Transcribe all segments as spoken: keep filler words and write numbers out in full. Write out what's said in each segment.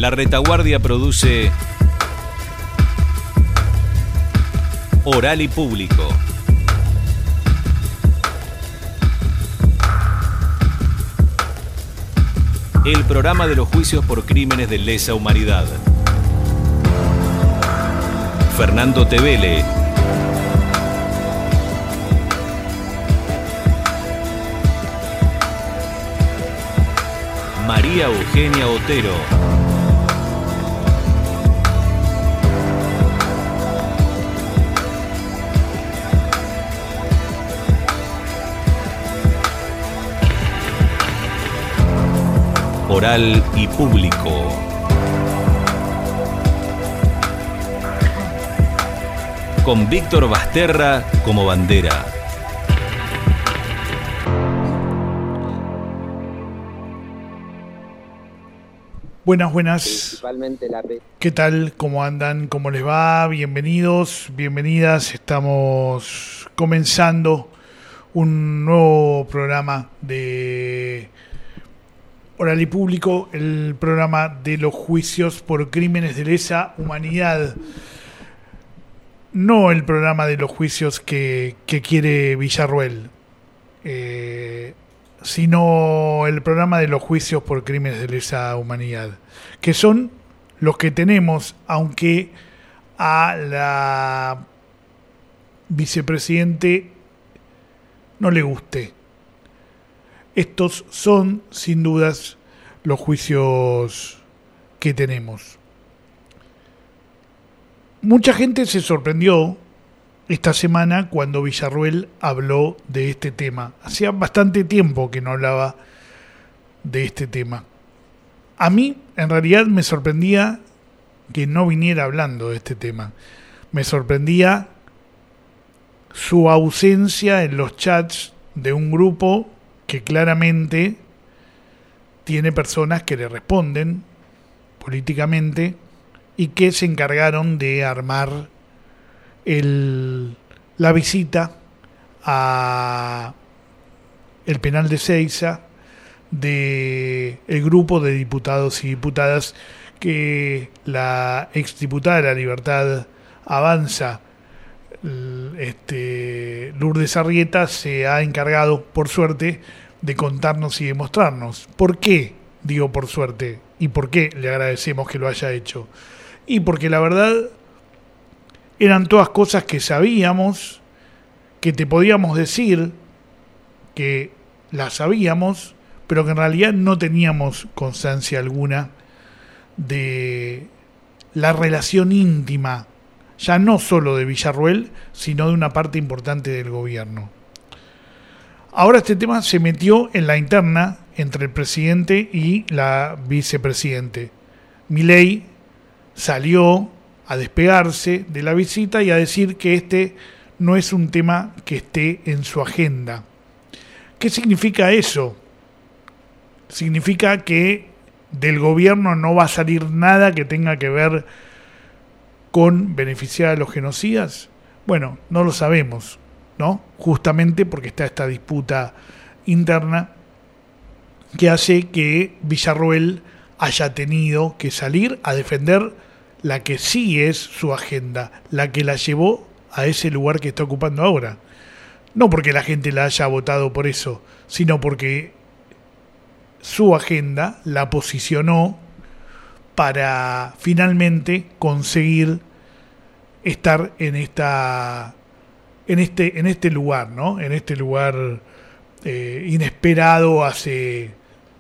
La Retaguardia produce Oral y Público. El programa de los juicios por crímenes de lesa humanidad. Fernando Tevele. María Eugenia Otero. Oral y Público. Con Víctor Basterra como bandera. Buenas, buenas. ¿Qué tal? ¿Cómo andan? ¿Cómo les va? Bienvenidos, bienvenidas. Estamos comenzando un nuevo programa de Oral y Público, el programa de los juicios por crímenes de lesa humanidad. No el programa de los juicios que, que quiere Villarruel, eh, sino el programa de los juicios por crímenes de lesa humanidad, que son los que tenemos, aunque a la vicepresidente no le guste. Estos son, sin dudas, los juicios que tenemos. Mucha gente se sorprendió esta semana cuando Villarruel habló de este tema. Hacía bastante tiempo que no hablaba de este tema. A mí, en realidad, me sorprendía que no viniera hablando de este tema. Me sorprendía su ausencia en los chats de un grupo que claramente tiene personas que le responden políticamente y que se encargaron de armar el, la visita a el penal de Seiza de el grupo de diputados y diputadas que la exdiputada de la Libertad Avanza, este, Lourdes Arrieta, se ha encargado, por suerte, de contarnos y demostrarnos. ¿Por qué digo por suerte? ¿Y por qué le agradecemos que lo haya hecho? Y porque la verdad eran todas cosas que sabíamos, que te podíamos decir que las sabíamos, pero que en realidad no teníamos constancia alguna de la relación íntima, ya no solo de Villarruel, sino de una parte importante del gobierno. Ahora este tema se metió en la interna entre el presidente y la vicepresidente. Milei salió a despegarse de la visita y a decir que este no es un tema que esté en su agenda. ¿Qué significa eso? Significa que del gobierno no va a salir nada que tenga que ver con beneficiar a los genocidas. Bueno, no lo sabemos, ¿no? Justamente porque está esta disputa interna que hace que Villarruel haya tenido que salir a defender la que sí es su agenda, la que la llevó a ese lugar que está ocupando ahora. No porque la gente la haya votado por eso, sino porque su agenda la posicionó para finalmente conseguir estar en esta en este en este lugar, ¿no? En este lugar eh, inesperado hace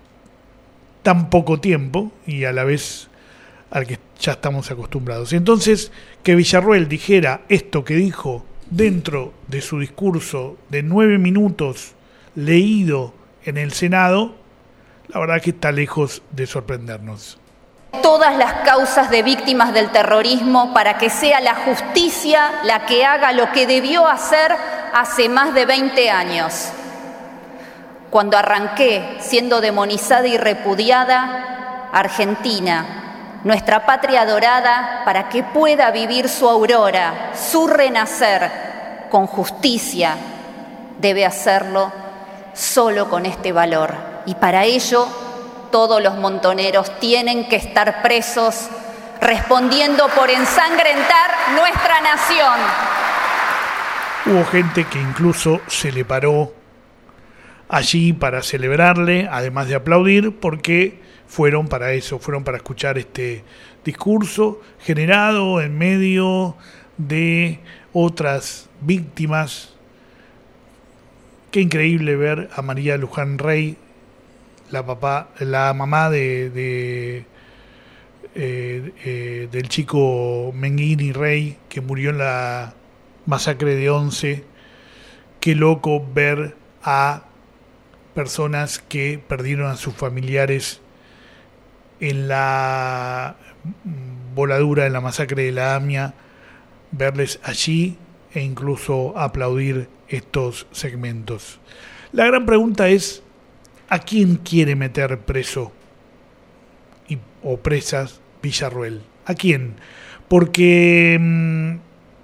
tan poco tiempo y a la vez al que ya estamos acostumbrados. Entonces, que Villarruel dijera esto que dijo dentro de su discurso de nueve minutos leído en el Senado, la verdad que está lejos de sorprendernos. Todas las causas de víctimas del terrorismo para que sea la justicia la que haga lo que debió hacer hace más de veinte años. Cuando arranqué siendo demonizada y repudiada, Argentina, nuestra patria adorada, para que pueda vivir su aurora, su renacer con justicia, debe hacerlo solo con este valor. Y para ello todos los montoneros tienen que estar presos, respondiendo por ensangrentar nuestra nación. Hubo gente que incluso se le paró allí para celebrarle, además de aplaudir, porque fueron para eso, fueron para escuchar este discurso generado en medio de otras víctimas. Qué increíble ver a María Luján Rey, la papá, la mamá de, de eh, eh, del chico Menguini Rey, que murió en la masacre de Once. Qué loco ver a personas que perdieron a sus familiares en la voladura, en la masacre de la AMIA, verles allí e incluso aplaudir estos segmentos. La gran pregunta es, ¿a quién quiere meter preso y, o presas Villarruel? ¿A quién? Porque mmm,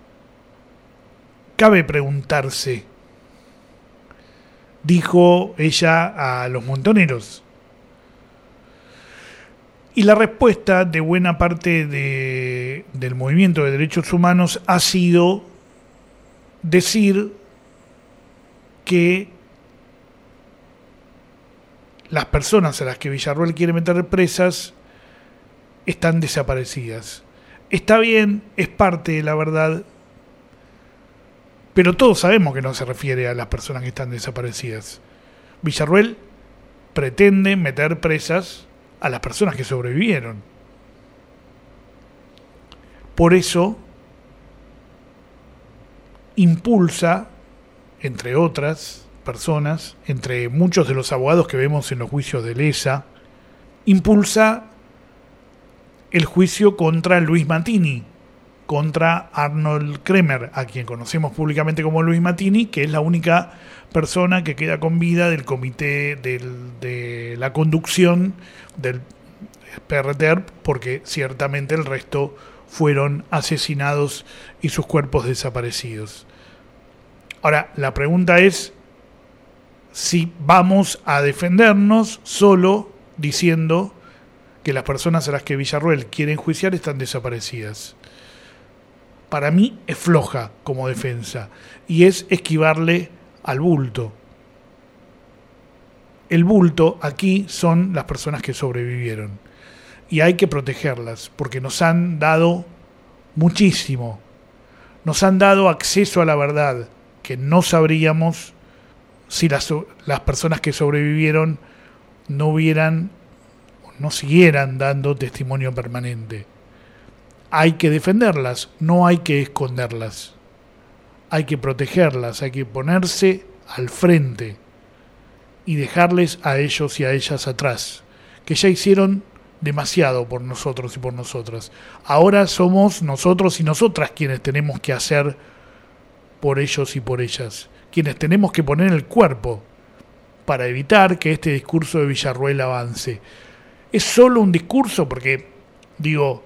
cabe preguntarse, dijo ella a los montoneros. Y la respuesta de buena parte de, del movimiento de derechos humanos ha sido decir que las personas a las que Villarruel quiere meter presas están desaparecidas. Está bien, es parte de la verdad, pero todos sabemos que no se refiere a las personas que están desaparecidas. Villarruel pretende meter presas a las personas que sobrevivieron. Por eso impulsa, entre otras personas, entre muchos de los abogados que vemos en los juicios de Lesa, impulsa el juicio contra Luis Mattini, contra Arnold Kremer, a quien conocemos públicamente como Luis Mattini, que es la única persona que queda con vida del comité del, de la conducción del P R T E R P, porque ciertamente el resto fueron asesinados y sus cuerpos desaparecidos. Ahora, la pregunta es si vamos a defendernos solo diciendo que las personas a las que Villarruel quiere enjuiciar están desaparecidas. Para mí es floja como defensa y es esquivarle al bulto. El bulto aquí son las personas que sobrevivieron y hay que protegerlas porque nos han dado muchísimo, nos han dado acceso a la verdad que no sabríamos si las, las personas que sobrevivieron no hubieran, no siguieran dando testimonio permanente. Hay que defenderlas, no hay que esconderlas. Hay que protegerlas, hay que ponerse al frente y dejarles a ellos y a ellas atrás, que ya hicieron demasiado por nosotros y por nosotras. Ahora somos nosotros y nosotras quienes tenemos que hacer por ellos y por ellas, quienes tenemos que poner el cuerpo para evitar que este discurso de Villarruel avance. Es solo un discurso porque, digo,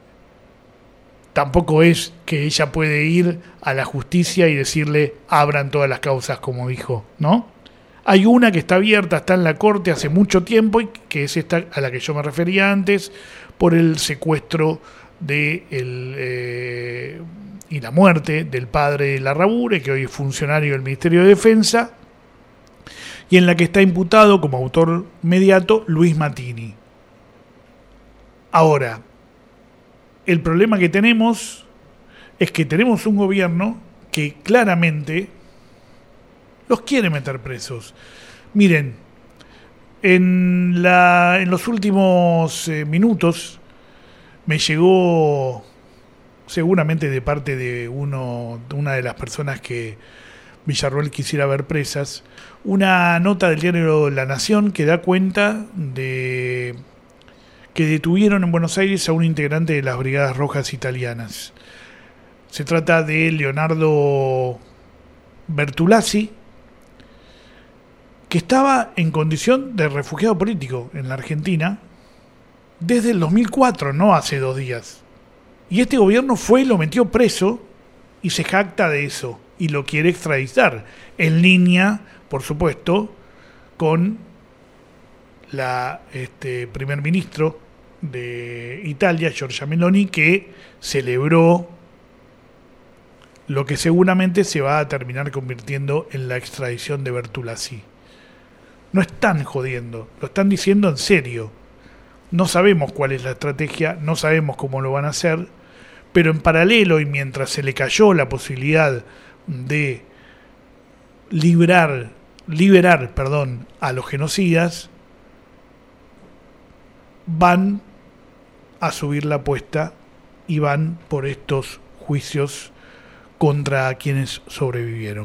tampoco es que ella puede ir a la justicia y decirle abran todas las causas, como dijo, ¿no? Hay una que está abierta, está en la corte hace mucho tiempo, y que es esta a la que yo me refería antes, por el secuestro de el, eh, y la muerte del padre de Larrabure, que hoy es funcionario del Ministerio de Defensa, y en la que está imputado como autor mediato Luis Mattini. Ahora, el problema que tenemos es que tenemos un gobierno que claramente los quiere meter presos. Miren, en, la, en los últimos eh, minutos me llegó, seguramente de parte de, uno, de una de las personas que Villarruel quisiera ver presas, una nota del diario La Nación que da cuenta de que detuvieron en Buenos Aires a un integrante de las Brigadas Rojas italianas. Se trata de Leonardo Bertolazzi, que estaba en condición de refugiado político en la Argentina desde el dos mil cuatro, no hace dos días. Y este gobierno fue y lo metió preso y se jacta de eso y lo quiere extraditar, en línea, por supuesto, con la este, primer ministro de Italia, Giorgia Meloni, que celebró lo que seguramente se va a terminar convirtiendo en la extradición de Bertolazzi. No están jodiendo, lo están diciendo en serio. No sabemos cuál es la estrategia, no sabemos cómo lo van a hacer, pero en paralelo y mientras se le cayó la posibilidad de liberar, liberar, perdón, a los genocidas, van a subir la apuesta y van por estos juicios contra quienes sobrevivieron.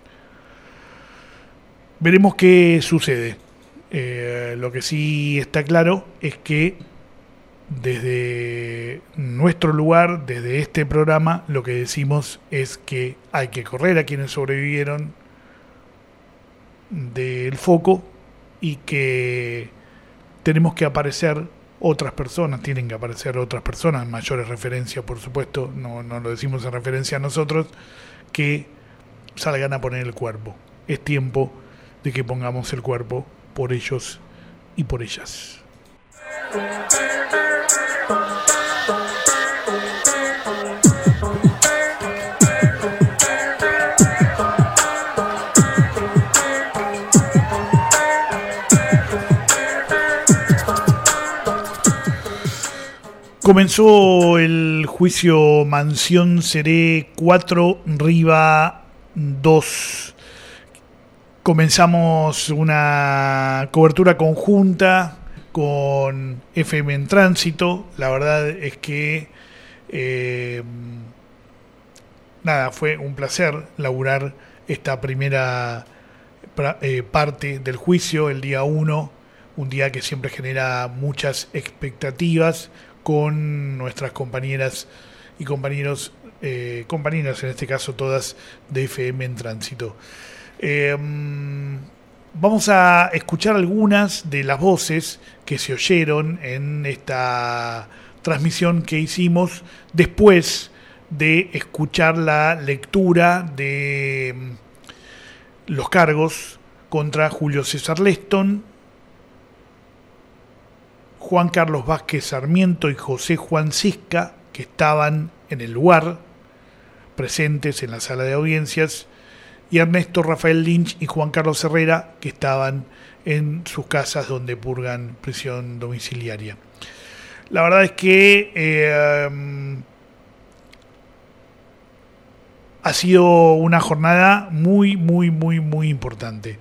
Veremos qué sucede. Eh, lo que sí está claro es que desde nuestro lugar, desde este programa, lo que decimos es que hay que correr a quienes sobrevivieron del foco y que tenemos que aparecer otras personas, tienen que aparecer otras personas, mayores referencias, por supuesto, no, no lo decimos en referencia a nosotros, que salgan a poner el cuerpo. Es tiempo de que pongamos el cuerpo por ellos y por ellas. Comenzó el juicio Mansión Seré cuatro, Riva dos. Comenzamos una cobertura conjunta con F M en Tránsito. La verdad es que eh, nada, fue un placer laburar esta primera eh, parte del juicio, el día uno, un día que siempre genera muchas expectativas, con nuestras compañeras y compañeros, eh, compañeras en este caso todas de F M en Tránsito. Eh, vamos a escuchar algunas de las voces que se oyeron en esta transmisión que hicimos después de escuchar la lectura de los cargos contra Julio César Leston, Juan Carlos Vázquez Sarmiento y José Juan Cisca, que estaban en el lugar, presentes en la sala de audiencias, y Ernesto Rafael Lynch y Juan Carlos Herrera, que estaban en sus casas donde purgan prisión domiciliaria. La verdad es que eh, ha sido una jornada muy, muy, muy, muy importante.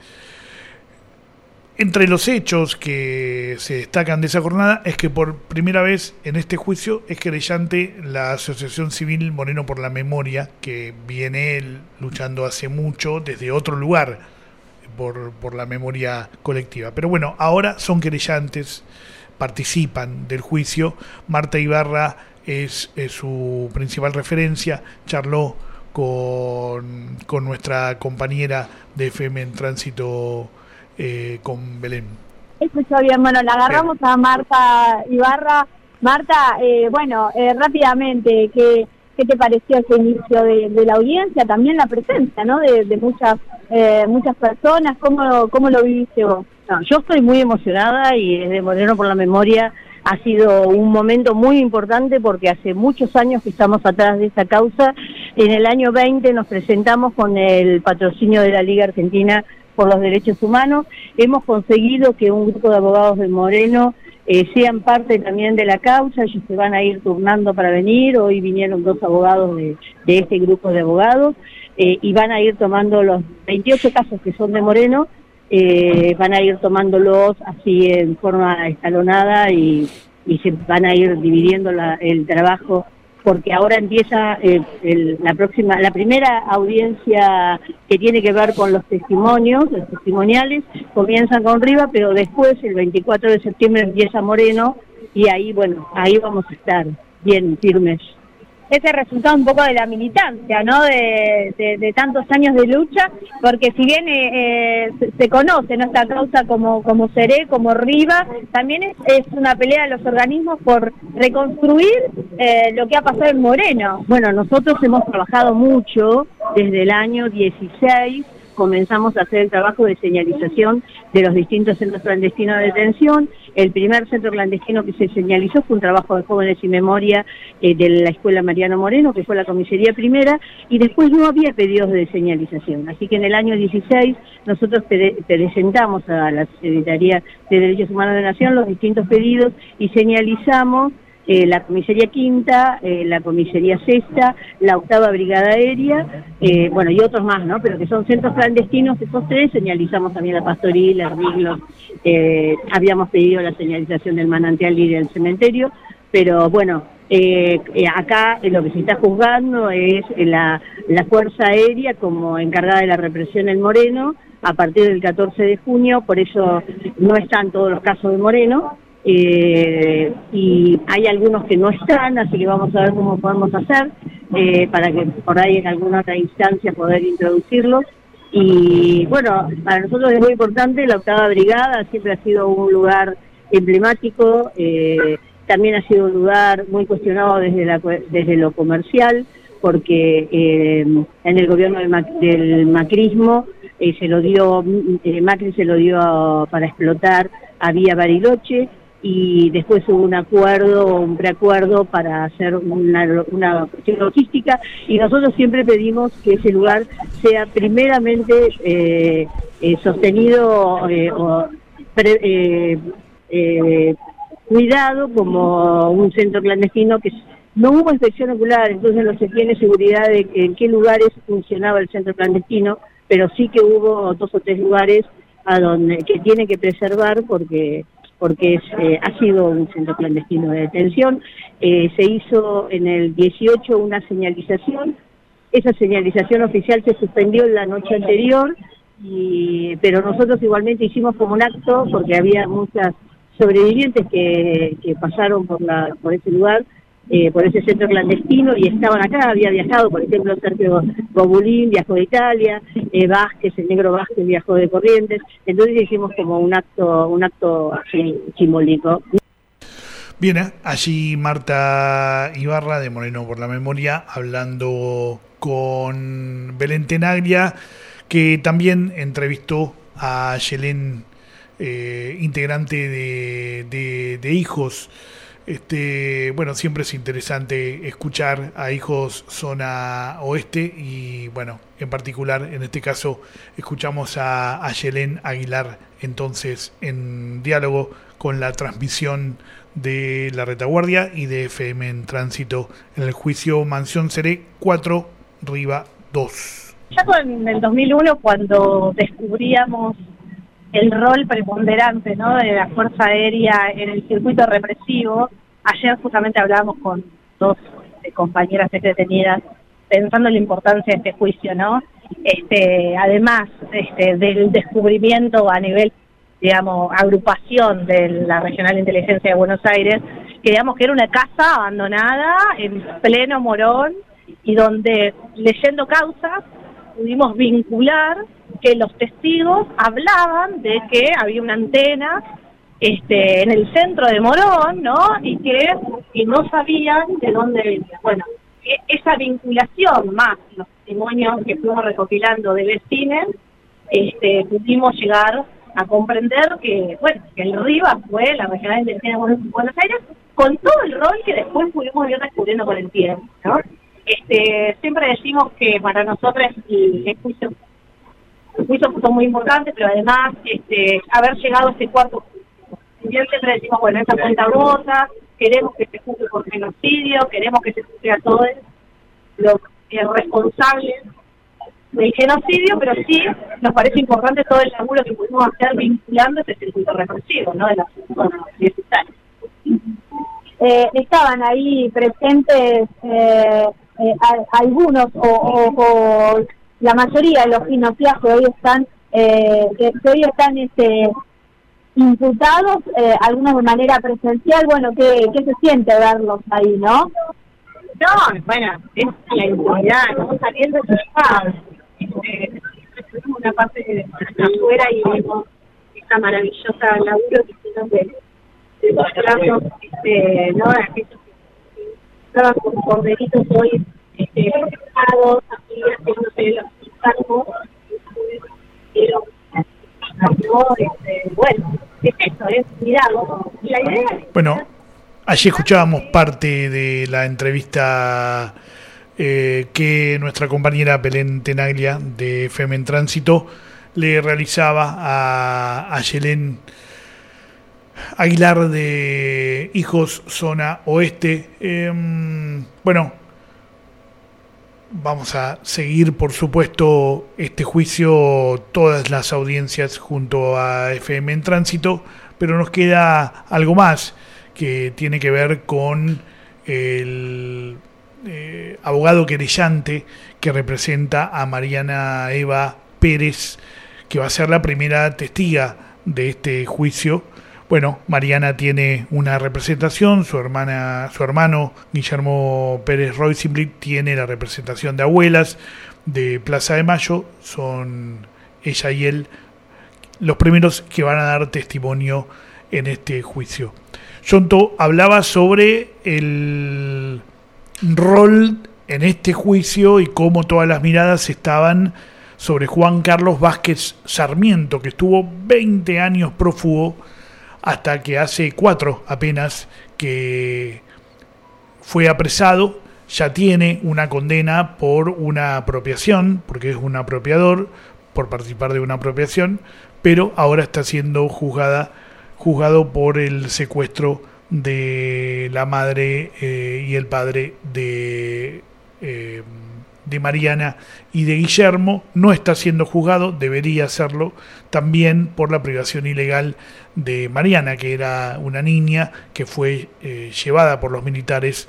Entre los hechos que se destacan de esa jornada es que por primera vez en este juicio es querellante la Asociación Civil Moreno por la Memoria, que viene luchando hace mucho desde otro lugar por, por la memoria colectiva. Pero bueno, ahora son querellantes, participan del juicio. Marta Ibarra es, es su principal referencia, charló con, con nuestra compañera de F M en Tránsito, Eh, con Belén. Escuchó bien, bueno, la agarramos bien a Marta Ibarra. Marta, eh, bueno, eh, rápidamente, ¿qué, ¿qué te pareció ese inicio de, de la audiencia? También la presencia, ¿no?, de, de muchas eh, muchas personas. ¿Cómo, cómo lo viviste vos? No, yo estoy muy emocionada y desde Moreno por la Memoria ha sido un momento muy importante porque hace muchos años que estamos atrás de esta causa. En el año veinte nos presentamos con el patrocinio de la Liga Argentina por los Derechos Humanos. Hemos conseguido que un grupo de abogados de Moreno eh, sean parte también de la causa. Ellos se van a ir turnando para venir. Hoy vinieron dos abogados de, de este grupo de abogados eh, y van a ir tomando los veintiocho casos que son de Moreno, eh, van a ir tomándolos así en forma escalonada y, y se van a ir dividiendo la, el trabajo, porque ahora empieza eh, el, la próxima, la primera audiencia que tiene que ver con los testimonios, los testimoniales, comienzan con Riva, pero después, el veinticuatro de septiembre, empieza Moreno, y ahí, bueno, ahí vamos a estar bien firmes. Ese resultado un poco de la militancia, ¿no?, de, de, de tantos años de lucha, porque si bien eh, se, se conoce, ¿no?, esta causa como, como Seré, como Riva, también es, es una pelea de los organismos por reconstruir eh, lo que ha pasado en Moreno. Bueno, nosotros hemos trabajado mucho desde el año dieciséis comenzamos a hacer el trabajo de señalización de los distintos centros clandestinos de detención. El primer centro clandestino que se señalizó fue un trabajo de jóvenes y memoria eh, de la Escuela Mariano Moreno, que fue la comisaría primera, y después no había pedidos de señalización. Así que en el año dieciséis nosotros pre presentamos a la Secretaría de Derechos Humanos de la Nación los distintos pedidos y señalizamos Eh, la comisaría quinta, eh, la comisaría sexta, la octava brigada aérea, eh, bueno, y otros más, ¿no? Pero que son centros clandestinos, esos tres, señalizamos también la Pastoril, Armiglos, eh, habíamos pedido la señalización del manantial y del cementerio, pero bueno, eh, eh, acá eh, lo que se está juzgando es eh, la, la Fuerza Aérea como encargada de la represión en Moreno, a partir del catorce de junio, por eso no están todos los casos de Moreno, Eh, y hay algunos que no están, así que vamos a ver cómo podemos hacer eh, para que por ahí en alguna otra instancia poder introducirlos. Y bueno, para nosotros es muy importante, la octava brigada siempre ha sido un lugar emblemático, eh, también ha sido un lugar muy cuestionado desde, la, desde lo comercial, porque eh, en el gobierno del, Mac, del macrismo eh, se lo dio, eh, Macri se lo dio a, para explotar a Vía Bariloche, y después hubo un acuerdo, un preacuerdo para hacer una, una cuestión logística, y nosotros siempre pedimos que ese lugar sea primeramente eh, eh, sostenido eh, o pre, eh, eh, cuidado como un centro clandestino. Que no hubo inspección ocular, entonces no se tiene seguridad de en qué lugares funcionaba el centro clandestino, pero sí que hubo dos o tres lugares a donde que tiene que preservar porque porque es, eh, ha sido un centro clandestino de detención. Eh, se hizo en el dieciocho una señalización, esa señalización oficial se suspendió la noche anterior, y, pero nosotros igualmente hicimos como un acto, porque había muchas sobrevivientes que, que pasaron por, la, por ese lugar, eh, por ese centro clandestino, y estaban acá, había viajado, por ejemplo, Sergio Bobulín viajó de Italia, eh, Vázquez, el negro Vázquez viajó de Corrientes, entonces hicimos como un acto, un acto así simbólico. Bien, allí Marta Ibarra de Moreno por la Memoria, hablando con Belén Tenaglia, que también entrevistó a Yelén, eh, integrante de, de, de Hijos. Este, bueno, siempre es interesante escuchar a Hijos Zona Oeste, y bueno, en particular en este caso escuchamos a, a Yelén Aguilar, entonces en diálogo con la transmisión de La Retaguardia y de F M en Tránsito en el juicio Mansión Seré cuatro Riva dos. Ya en el dos mil uno, cuando descubríamos el rol preponderante, ¿no?, de la Fuerza Aérea en el circuito represivo, ayer justamente hablábamos con dos eh, compañeras detenidas pensando en la importancia de este juicio, ¿no? Este, además este, del descubrimiento a nivel, digamos, agrupación de la Regional de Inteligencia de Buenos Aires, que digamos que era una casa abandonada en pleno Morón, y donde, leyendo causas, pudimos vincular que los testigos hablaban de que había una antena este, en el centro de Morón, ¿no?, y que y no sabían de dónde venía. Bueno, e esa vinculación más los testimonios que fuimos recopilando de vecinos, este, pudimos llegar a comprender que, bueno, que el RIVA fue la Regional de Inteligencia de Buenos Aires, con todo el rol que después pudimos ir descubriendo con el tiempo, ¿no? Este, siempre decimos que para nosotros el, el juicio el juicio fue muy importante, pero además este, haber llegado a este cuarto juicio, siempre decimos, bueno, esta cuenta gota, queremos que se juzgue por genocidio, queremos que se juzgue a todos los eh, responsables del genocidio, pero sí nos parece importante todo el laburo que pudimos hacer vinculando este circuito represivo, ¿no?, de las dieciséis años. Eh, estaban ahí presentes eh, eh, a, algunos o, o, o la mayoría de los ginopias que hoy están eh, que, que hoy están este imputados, eh, algunos de manera presencial. Bueno, ¿qué, qué se siente verlos ahí, no? No, bueno, es la impunidad, estamos saliendo de trabajar. Este, tuvimos una parte de afuera y vimos esta maravillosa laburo que hicieron de de los brazos, este, no, aquellos que estaban con corderitos hoy, este, así, haciéndose los cargos, ¿no? Este, bueno, es eso, es cuidado. Y la idea es... Bueno, allí escuchábamos parte de la entrevista eh, que nuestra compañera Belén Tenaglia de F M en Tránsito le realizaba a, a Yelén Aguilar de Hijos Zona Oeste. Eh, bueno, vamos a seguir, por supuesto, este juicio, todas las audiencias junto a F M en Tránsito, pero nos queda algo más que tiene que ver con el eh, abogado querellante que representa a Mariana Eva Pérez, que va a ser la primera testiga de este juicio. Bueno, Mariana tiene una representación, su hermana, su hermano Guillermo Pérez Roysenblit tiene la representación de abuelas de Plaza de Mayo, son ella y él los primeros que van a dar testimonio en este juicio. Yonto hablaba sobre el rol en este juicio y cómo todas las miradas estaban sobre Juan Carlos Vázquez Sarmiento, que estuvo veinte años prófugo hasta que hace cuatro apenas que fue apresado. Ya tiene una condena por una apropiación, porque es un apropiador, por participar de una apropiación, pero ahora está siendo juzgada, juzgado por el secuestro de la madre eh, y el padre de, eh, de Mariana y de Guillermo. No está siendo juzgado, debería serlo, también por la privación ilegal de Mariana, que era una niña que fue eh, llevada por los militares.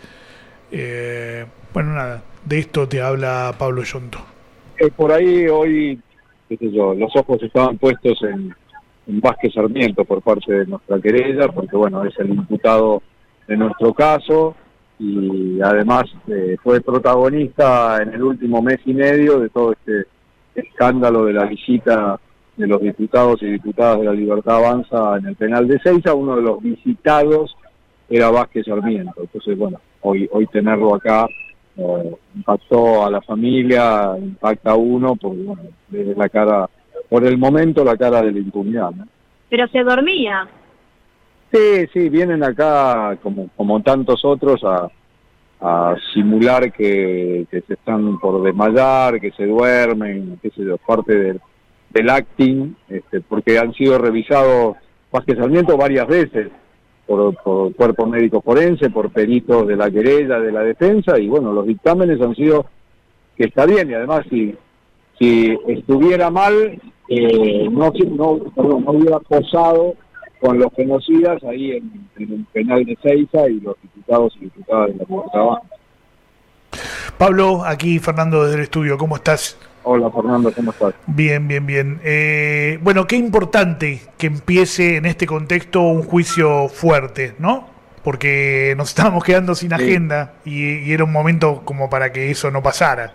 Eh, bueno, nada, de esto te habla Pablo Yonto. Eh, por ahí hoy, qué sé yo, los ojos estaban puestos en, en Vázquez Sarmiento por parte de nuestra querella, porque bueno, es el imputado de nuestro caso y además eh, fue protagonista en el último mes y medio de todo este escándalo de la visita de los diputados y diputadas de la Libertad Avanza en el penal de Ezeiza. Uno de los visitados era Vázquez Sarmiento. Entonces, bueno, hoy hoy tenerlo acá eh, impactó a la familia, impacta a uno, porque bueno, desde la cara, por el momento, la cara de la impunidad, ¿no? Pero se dormía. Sí, sí, vienen acá, como como tantos otros, a, a simular que, que se están por desmayar, que se duermen, qué sé yo, parte del, del acting, este, porque han sido revisados Vázquez Sarmiento varias veces por, por cuerpo médico forense, por peritos de la querella, de la defensa, y bueno, los dictámenes han sido que está bien, y además si, si estuviera mal, eh, no, no, perdón, no hubiera posado con los genocidas ahí en, en el penal de Ezeiza y los diputados y diputadas de la Libertad Avanza. Pablo, aquí Fernando desde el estudio, ¿cómo estás? Hola Fernando, ¿cómo estás? Bien, bien, bien. Eh, bueno, qué importante que empiece en este contexto un juicio fuerte, ¿no? Porque nos estábamos quedando sin agenda y, y era un momento como para que eso no pasara.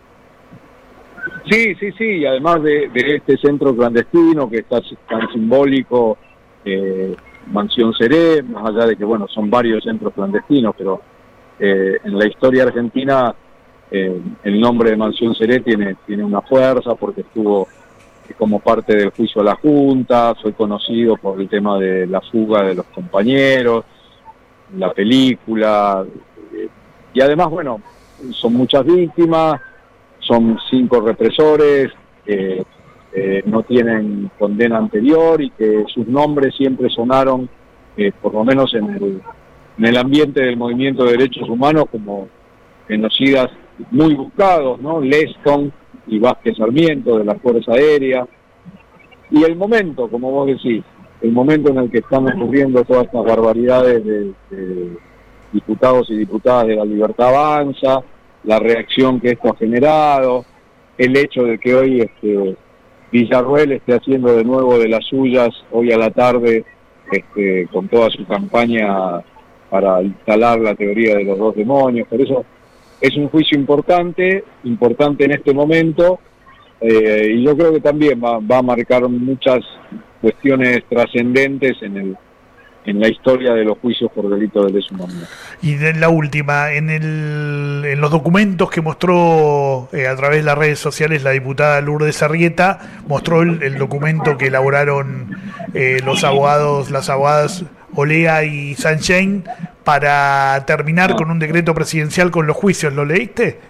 Sí, sí, sí, y además de, de este centro clandestino que está tan simbólico, eh, Mansión Seré, más allá de que, bueno, son varios centros clandestinos, pero eh, en la historia argentina eh, el nombre de Mansión Seré tiene, tiene una fuerza porque estuvo como parte del juicio a la Junta, fue conocido por el tema de la fuga de los compañeros, la película, eh, y además, bueno, son muchas víctimas, son cinco represores que eh, no tienen condena anterior y que sus nombres siempre sonaron, eh, por lo menos en el, en el ambiente del movimiento de derechos humanos, como genocidas muy buscados, ¿no? Leston y Vázquez Sarmiento de la Fuerza Aérea. Y el momento, como vos decís, el momento en el que están ocurriendo todas estas barbaridades de, de diputados y diputadas de la Libertad Avanza, la reacción que esto ha generado, el hecho de que hoy este, Villarruel esté haciendo de nuevo de las suyas hoy a la tarde este, con toda su campaña para instalar la teoría de los dos demonios. Por eso es un juicio importante, importante en este momento, eh, y yo creo que también va, va a marcar muchas cuestiones trascendentes en el en la historia de los juicios por delitos de lesa humanidad. Y de la última, en, el, en los documentos que mostró eh, a través de las redes sociales la diputada Lourdes Arrieta, mostró el, el documento que elaboraron eh, los abogados, las abogadas Olea y Sunshine para terminar con un decreto presidencial con los juicios. ¿Lo leíste?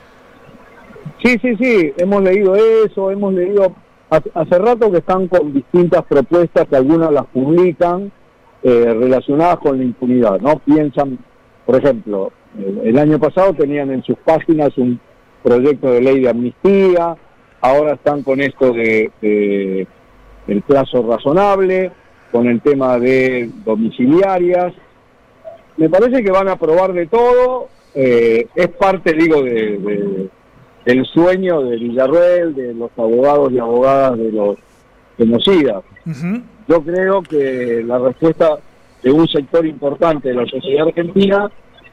Sí, sí, sí, hemos leído eso, hemos leído, hace rato que están con distintas propuestas, que algunas las publican, eh, relacionadas con la impunidad, ¿no? Piensan, por ejemplo, el, el año pasado tenían en sus páginas un proyecto de ley de amnistía, ahora están con esto de, de el plazo razonable, con el tema de domiciliarias. Me parece que van a probar de todo, eh, es parte, digo, de... de el sueño de Villarroel, de los abogados y abogadas de los genocidas. Uh-huh. Yo creo que la respuesta de un sector importante de la sociedad argentina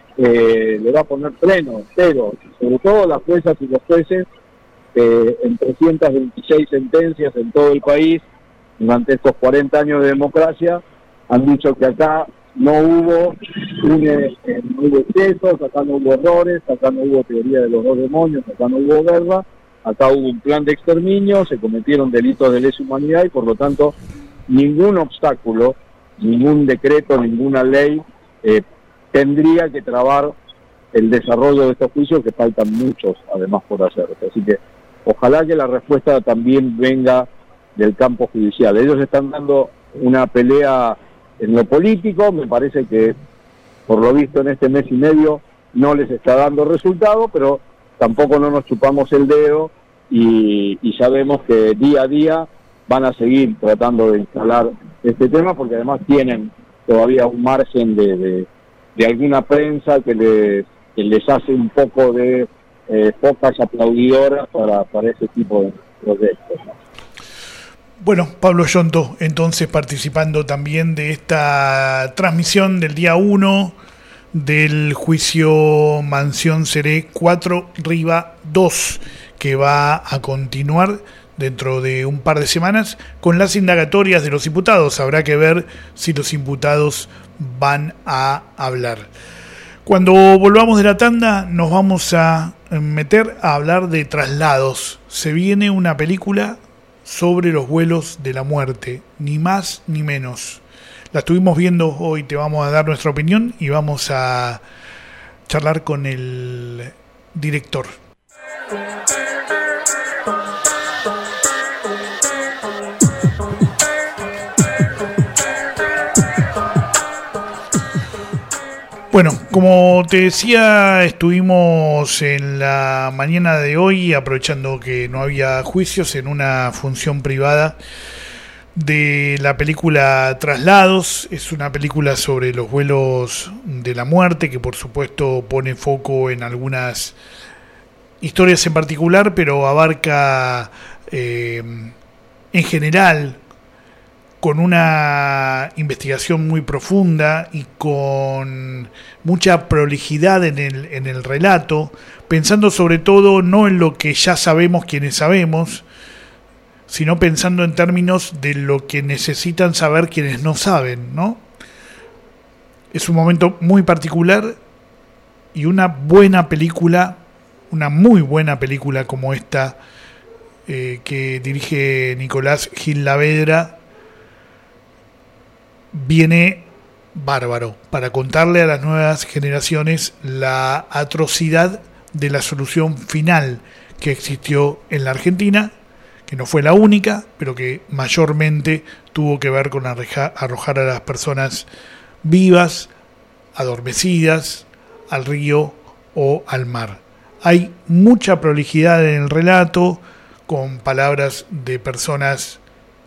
eh, le va a poner freno, pero sobre todo las juezas y los jueces eh, en trescientas veintiséis sentencias en todo el país durante estos cuarenta años de democracia han dicho que acá no hubo un, eh, no hubo excesos, acá no hubo errores, acá no hubo teoría de los dos demonios, acá no hubo guerra, acá hubo un plan de exterminio, se cometieron delitos de lesa humanidad y por lo tanto ningún obstáculo, ningún decreto, ninguna ley eh, tendría que trabar el desarrollo de estos juicios, que faltan muchos además por hacer. Así que ojalá que la respuesta también venga del campo judicial. Ellos están dando una pelea en lo político, me parece que por lo visto en este mes y medio no les está dando resultado, pero tampoco no nos chupamos el dedo y, y sabemos que día a día van a seguir tratando de instalar este tema, porque además tienen todavía un margen de, de, de alguna prensa que les, que les hace un poco de eh, pocas aplaudidoras para, para ese tipo de proyectos, ¿no? Bueno, Pablo Yonto, entonces participando también de esta transmisión del día uno del juicio Mansión Seré cuatro Riva dos, que va a continuar dentro de un par de semanas con las indagatorias de los imputados. Habrá que ver si los imputados van a hablar. Cuando volvamos de la tanda nos vamos a meter a hablar de traslados. Se viene una película sobre los vuelos de la muerte, ni más ni menos. La estuvimos viendo hoy, te vamos a dar nuestra opinión y vamos a charlar con el director. Bueno, como te decía, estuvimos en la mañana de hoy, aprovechando que no había juicios, en una función privada de la película Traslados. Es una película sobre los vuelos de la muerte, que por supuesto pone foco en algunas historias en particular, pero abarca eh, en general, con una investigación muy profunda y con mucha prolijidad en el, en el relato, pensando sobre todo no en lo que ya sabemos quienes sabemos, sino pensando en términos de lo que necesitan saber quienes no saben, ¿no? Es un momento muy particular y una buena película, una muy buena película como esta eh, que dirige Nicolás Gil Lavedra, viene bárbaro para contarle a las nuevas generaciones la atrocidad de la solución final que existió en la Argentina, que no fue la única, pero que mayormente tuvo que ver con arrojar a las personas vivas, adormecidas, al río o al mar. Hay mucha prolijidad en el relato, con palabras de personas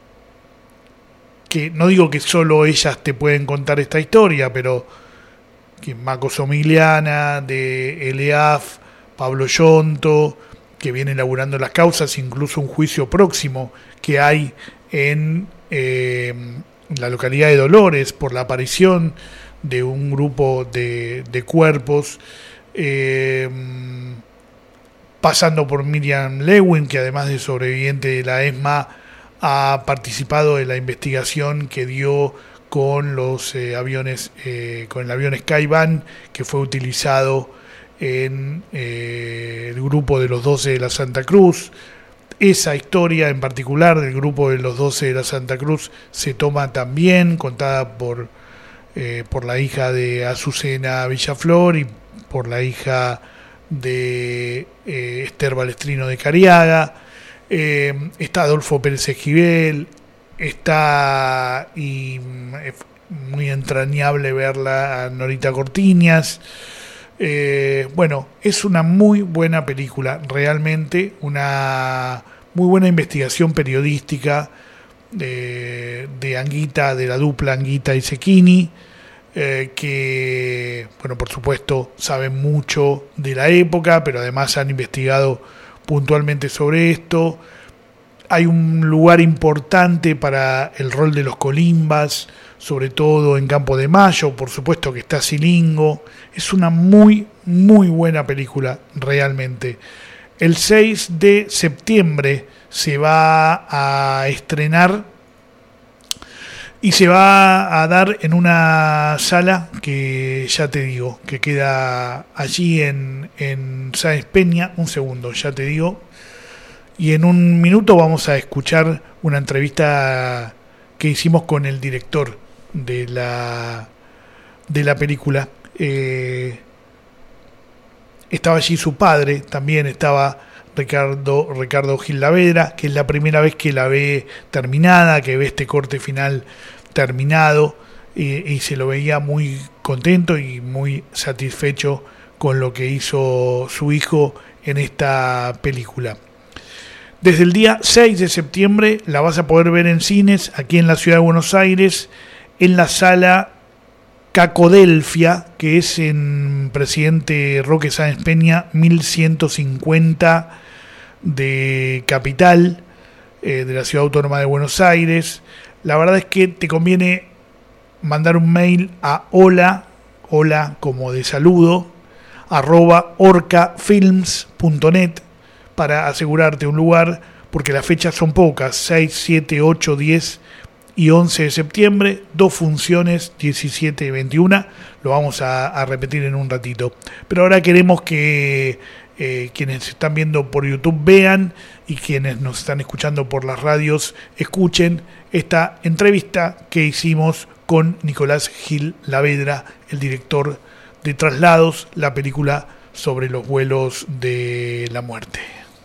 que no digo que solo ellas te pueden contar esta historia, pero que Maco Somigliana, de L A F, Pablo Yonto, que viene elaborando las causas, incluso un juicio próximo que hay en eh, la localidad de Dolores por la aparición de un grupo de, de cuerpos, eh, pasando por Miriam Lewin, que además de sobreviviente de la ESMA, ha participado de la investigación que dio con los eh, aviones, eh, con el avión Skyvan, que fue utilizado en eh, el grupo de los doce de la Santa Cruz. Esa historia en particular del grupo de los doce de la Santa Cruz se toma también, contada por, eh, por la hija de Azucena Villaflor y por la hija de eh, Esther Balestrino de Cariaga. Eh, está Adolfo Pérez Esquivel, está, y es muy entrañable verla, a Norita Cortiñas. Eh, bueno, es una muy buena película, realmente, una muy buena investigación periodística de, de Anguita, de la dupla Anguita y Cecchini, eh, que, bueno, por supuesto, saben mucho de la época, pero además han investigado puntualmente sobre esto. Hay un lugar importante para el rol de los colimbas, sobre todo en Campo de Mayo, por supuesto que está Silingo. Es una muy, muy buena película, realmente. El seis de septiembre se va a estrenar y se va a dar en una sala que ya te digo, que queda allí en, en Sáenz Peña. Un segundo, ya te digo. Y en un minuto vamos a escuchar una entrevista que hicimos con el director de la de la película. Eh, estaba allí su padre, también estaba Ricardo Ricardo Gil Lavedra, que es la primera vez que la ve terminada, que ve este corte final terminado, y, y se lo veía muy contento y muy satisfecho con lo que hizo su hijo en esta película. Desde el día seis de septiembre la vas a poder ver en cines aquí en la ciudad de Buenos Aires, en la sala Cacodelfia, que es en Presidente Roque Sáenz Peña mil ciento cincuenta de Capital, eh, de la Ciudad Autónoma de Buenos Aires. La verdad es que te conviene mandar un mail a hola, hola como de saludo, arroba orcafilms punto net, para asegurarte un lugar, porque las fechas son pocas, seis, siete, ocho, diez y once de septiembre, dos funciones, diecisiete y veintiuno, lo vamos a, a repetir en un ratito. Pero ahora queremos que eh, quienes están viendo por YouTube vean, y quienes nos están escuchando por las radios escuchen esta entrevista que hicimos con Nicolás Gil Lavedra, el director de Traslados, la película sobre los vuelos de la muerte.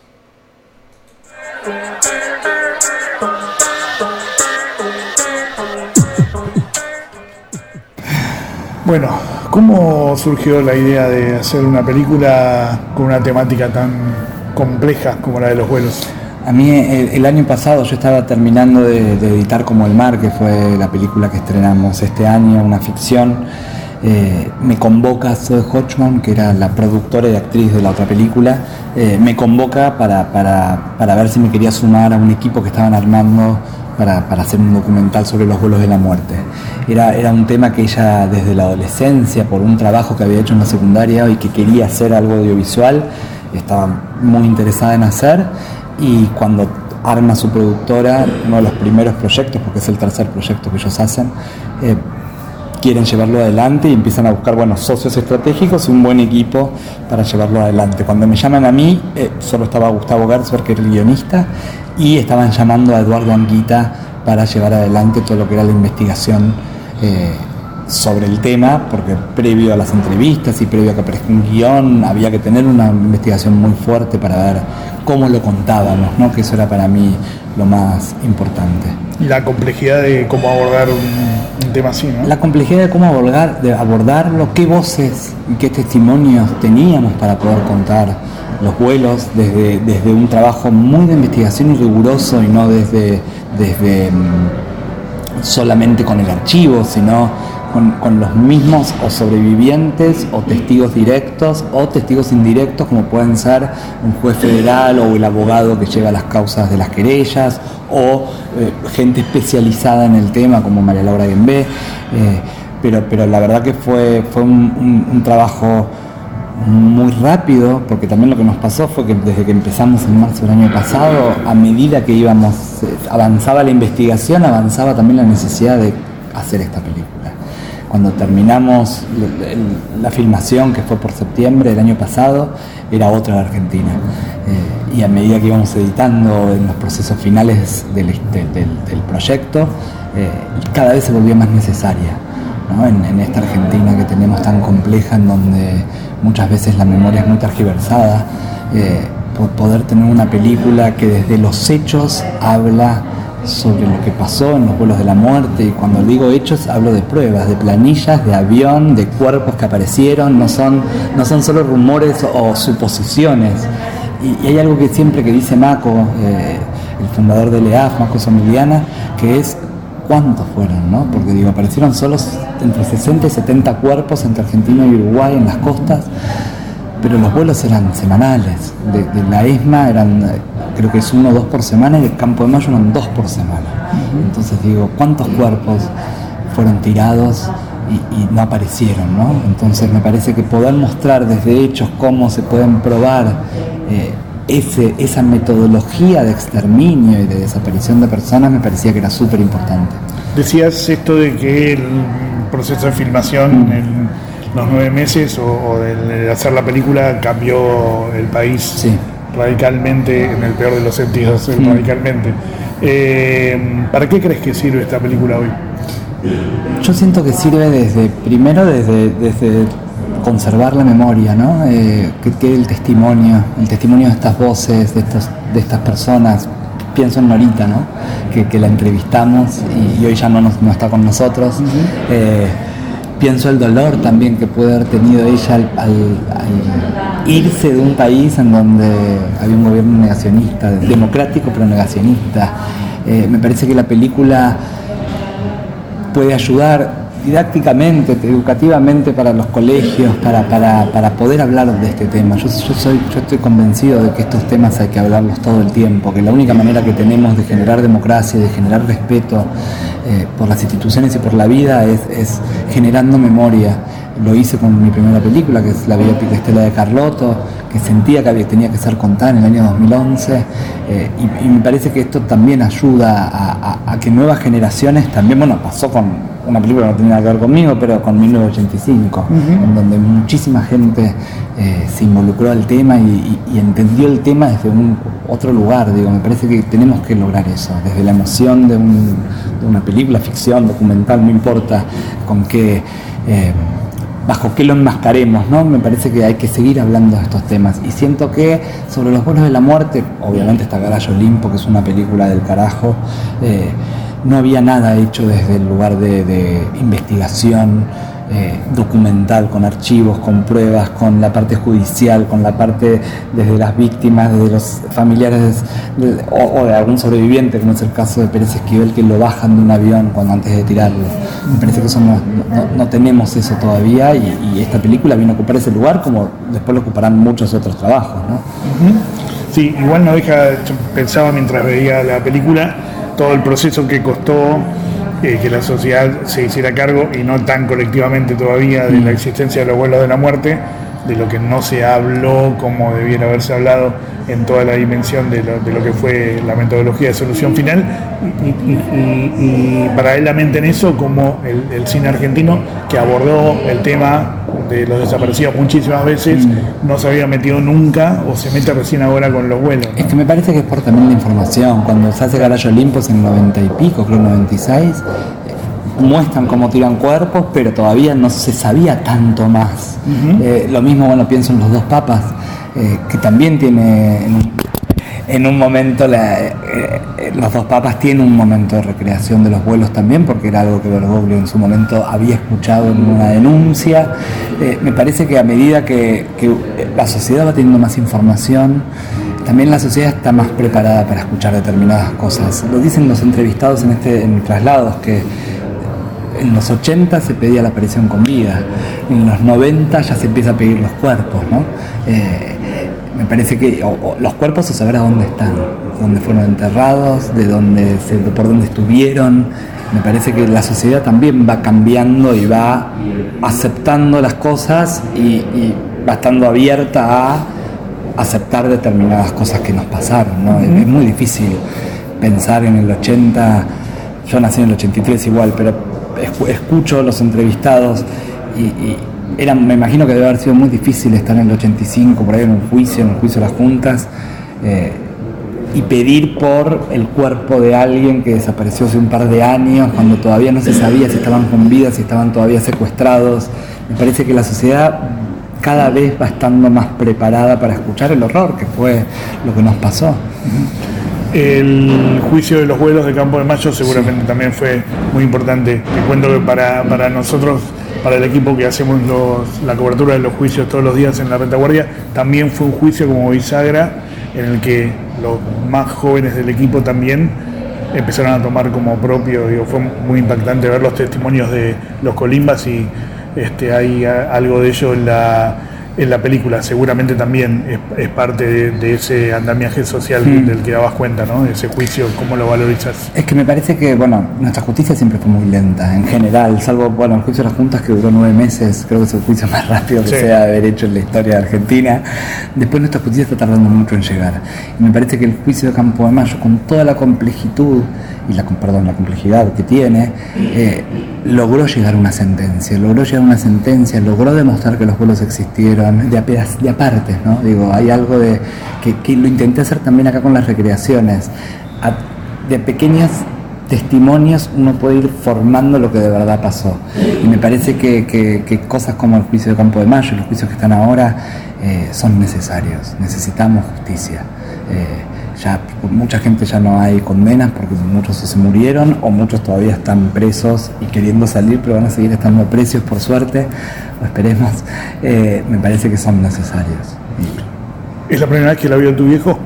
Bueno, ¿cómo surgió la idea de hacer una película con una temática tan compleja como la de los vuelos? A mí el, el año pasado yo estaba terminando de, de editar Como el mar, que fue la película que estrenamos este año, una ficción. Eh, me convoca Zoe Hodgman, que era la productora y actriz de la otra película, eh, me convoca para, para, para ver si me quería sumar a un equipo que estaban armando para, para hacer un documental sobre los vuelos de la muerte. Era, era un tema que ella desde la adolescencia, por un trabajo que había hecho en la secundaria y que quería hacer algo audiovisual, estaba muy interesada en hacer, y cuando arma su productora, uno de los primeros proyectos, porque es el tercer proyecto que ellos hacen, eh, quieren llevarlo adelante y empiezan a buscar buenos socios estratégicos y un buen equipo para llevarlo adelante. Cuando me llaman a mí, eh, solo estaba Gustavo Gertzberg, que era el guionista, y estaban llamando a Eduardo Anguita para llevar adelante todo lo que era la investigación eh, sobre el tema, porque previo a las entrevistas y previo a que aparezca un guión había que tener una investigación muy fuerte para ver cómo lo contábamos, ¿no? Que eso era para mí lo más importante. Y la complejidad de cómo abordar un, un tema así, ¿no? La complejidad de cómo abordar, de abordarlo, qué voces y qué testimonios teníamos para poder contar los vuelos desde, desde un trabajo muy de investigación y riguroso, y no desde, desde solamente con el archivo, sino con, con los mismos o sobrevivientes o testigos directos o testigos indirectos, como pueden ser un juez federal o el abogado que lleva las causas de las querellas, o eh, gente especializada en el tema como María Laura Guembé, eh, pero, pero la verdad que fue, fue un, un, un trabajo muy rápido, porque también lo que nos pasó fue que desde que empezamos en marzo del año pasado, a medida que íbamos, avanzaba la investigación, avanzaba también la necesidad de hacer esta película. Cuando terminamos la filmación, que fue por septiembre del año pasado, era otra la Argentina. Eh, y a medida que íbamos editando en los procesos finales del, del, del proyecto, eh, cada vez se volvía más necesaria, ¿no? En, en esta Argentina que tenemos tan compleja, en donde muchas veces la memoria es muy tergiversada, eh, poder tener una película que desde los hechos habla sobre lo que pasó en los vuelos de la muerte. Y cuando digo hechos hablo de pruebas, de planillas, de avión, de cuerpos que aparecieron, no son, no son solo rumores o suposiciones. Y, y hay algo que siempre que dice Mako, eh, el fundador de L E A F, Mako Somiliana, que es cuántos fueron, ¿no? Porque digo, aparecieron solos entre sesenta y setenta cuerpos entre Argentina y Uruguay en las costas, pero los vuelos eran semanales. De, de la ESMA eran, creo que es uno o dos por semana, y del Campo de Mayo eran dos por semana. Uh-huh. Entonces digo, ¿cuántos cuerpos fueron tirados y, y no aparecieron, ¿no? Entonces me parece que poder mostrar desde hechos cómo se pueden probar eh, ese, esa metodología de exterminio y de desaparición de personas me parecía que era súper importante. Decías esto de que el proceso de filmación mm. en los nueve meses o, o de hacer la película cambió el país sí. radicalmente, en el peor de los sentidos, mm. radicalmente. Eh, ¿Para qué crees que sirve esta película hoy? Yo siento que sirve desde, primero desde, desde conservar la memoria, ¿no? Eh, que quede el testimonio, el testimonio de estas voces, de, estos, de estas personas. Pienso en Norita, ¿no? Que, que la entrevistamos y, y hoy ya no, nos, no está con nosotros. Uh-huh. Eh, pienso el dolor también que puede haber tenido ella al, al, al irse de un país en donde había un gobierno negacionista, democrático pero negacionista. Eh, me parece que la película puede ayudar didácticamente, educativamente para los colegios, para, para, para poder hablar de este tema. Yo, yo, soy, yo estoy convencido de que estos temas hay que hablarlos todo el tiempo, que la única manera que tenemos de generar democracia, de generar respeto eh, por las instituciones y por la vida es, es generando memoria. Lo hice con mi primera película, que es La biopic de Estela de Carlotto, que sentía que había, tenía que ser contada en el año dos mil once, eh, y, y me parece que esto también ayuda a, a, a que nuevas generaciones también, bueno, pasó con una película que no tiene nada que ver conmigo, pero con mil novecientos ochenta y cinco, uh-huh. en donde muchísima gente eh, se involucró al tema y, y, y entendió el tema desde un otro lugar. Digo, me parece que tenemos que lograr eso, desde la emoción de, un, de una película, ficción, documental, no importa con qué, eh, bajo qué lo enmascaremos, ¿no? Me parece que hay que seguir hablando de estos temas. Y siento que sobre los vuelos de la muerte, obviamente está Garage Olimpo, que es una película del carajo, eh, no había nada hecho desde el lugar de, de investigación eh, documental, con archivos, con pruebas, con la parte judicial, con la parte desde las víctimas, desde los familiares de, o, o de algún sobreviviente, como es el caso de Pérez Esquivel, que lo bajan de un avión cuando antes de tirarlo. Me parece que eso no, no, no tenemos eso todavía, y, y esta película vino a ocupar ese lugar, como después lo ocuparán muchos otros trabajos, ¿no? Uh-huh. Sí, igual no deja, yo pensaba mientras veía la película todo el proceso que costó eh, que la sociedad se hiciera cargo, y no tan colectivamente todavía, de la existencia de los vuelos de la muerte, de lo que no se habló como debiera haberse hablado en toda la dimensión de lo, de lo que fue la metodología de solución final, y, y, y, y paralelamente en eso, como el, el cine argentino, que abordó el tema de los desaparecidos muchísimas veces, mm. no se había metido nunca, o se mete recién ahora con los vuelos, ¿no? Es que me parece que es por también la información. Cuando se hace Garage Olimpo en el noventa y pico, creo noventa y seis, eh, muestran cómo tiran cuerpos, pero todavía no se sabía tanto más. Uh-huh. Eh, lo mismo, bueno, pienso en Los dos papas, eh, que también tiene en un, en un momento, la, eh, Los dos papas tiene un momento de recreación de los vuelos también, porque era algo que Bergoglio en su momento había escuchado en una denuncia. Eh, me parece que a medida que, que la sociedad va teniendo más información, también la sociedad está más preparada para escuchar determinadas cosas. Lo dicen los entrevistados en este en Traslados, que en los ochenta se pedía la aparición con vida, en los noventa ya se empieza a pedir los cuerpos, ¿no? Eh, me parece que o, o, los cuerpos, o saber a dónde están, dónde fueron enterrados, de dónde se, por dónde estuvieron. Me parece que la sociedad también va cambiando y va aceptando las cosas, y, y va estando abierta a aceptar determinadas cosas que nos pasaron, ¿no? Uh-huh. Es, es muy difícil pensar en el ochenta, yo nací en el ochenta y tres igual, pero escucho los entrevistados y, y era, me imagino que debe haber sido muy difícil estar en el ochenta y cinco, por ahí en un juicio, en un juicio de las juntas, eh, y pedir por el cuerpo de alguien que desapareció hace un par de años, cuando todavía no se sabía si estaban con vida, si estaban todavía secuestrados. Me parece que la sociedad cada vez va estando más preparada para escuchar el horror que fue lo que nos pasó. El juicio de los vuelos de Campo de Mayo seguramente sí. también fue muy importante. Te cuento que para, para nosotros, para el equipo que hacemos los, la cobertura de los juicios todos los días en la retaguardia, también fue un juicio como bisagra en el que los más jóvenes del equipo también empezaron a tomar como propio. Digo, fue muy impactante ver los testimonios de los colimbas y este, hay algo de ello en la en la película. Seguramente también es, es parte de, de ese andamiaje social mm. del que dabas cuenta, ¿no? Ese juicio, ¿cómo lo valorizas? Es que me parece que, bueno, nuestra justicia siempre fue muy lenta, en general, salvo, bueno, el juicio de las juntas que duró nueve meses, creo que es el juicio más rápido que sí. se ha haber hecho en la historia de Argentina. Después nuestra justicia está tardando mucho en llegar. Y me parece que el juicio de Campo de Mayo, con toda la complejitud, y la, perdón, la complejidad que tiene, eh, logró llegar a una sentencia, logró llegar a una sentencia, logró demostrar que los vuelos existieron, de, a pedaz, de apartes, ¿no? Digo, hay algo de que, que lo intenté hacer también acá con las recreaciones. A, de pequeños testimonios uno puede ir formando lo que de verdad pasó. Y me parece que, que, que cosas como el juicio de Campo de Mayo y los juicios que están ahora eh, son necesarios. Necesitamos justicia. Eh, ya mucha gente ya no hay condenas porque muchos se murieron o muchos todavía están presos y queriendo salir, pero van a seguir estando presos por suerte, o esperemos. Eh, me parece que son necesarios. ¿Es la primera vez que la vio tu viejo?